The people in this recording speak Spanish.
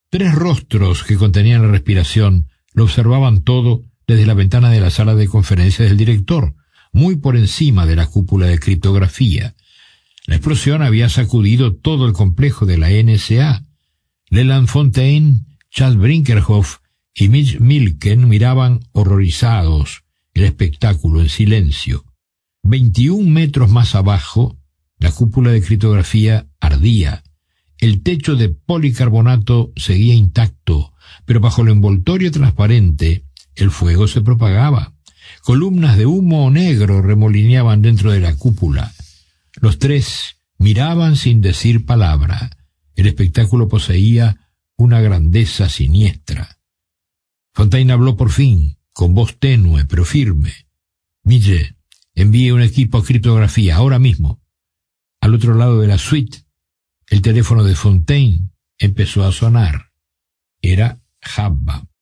3 rostros que contenían la respiración lo observaban todo desde la ventana de la sala de conferencias del director, muy por encima de la cúpula de criptografía. La explosión había sacudido todo el complejo de la NSA. Leland Fontaine, Chad Brinkerhoff y Mitch Milken miraban horrorizados el espectáculo en silencio. 21 metros más abajo, la cúpula de criptografía ardía. El techo de policarbonato seguía intacto, pero bajo el envoltorio transparente el fuego se propagaba. Columnas de humo negro remolineaban dentro de la cúpula. Los 3 miraban sin decir palabra. El espectáculo poseía una grandeza siniestra. Fontaine habló por fin, con voz tenue pero firme. «Mille, envíe un equipo a criptografía, ahora mismo». Al otro lado de la suite, el teléfono de Fontaine empezó a sonar. Era Jabba.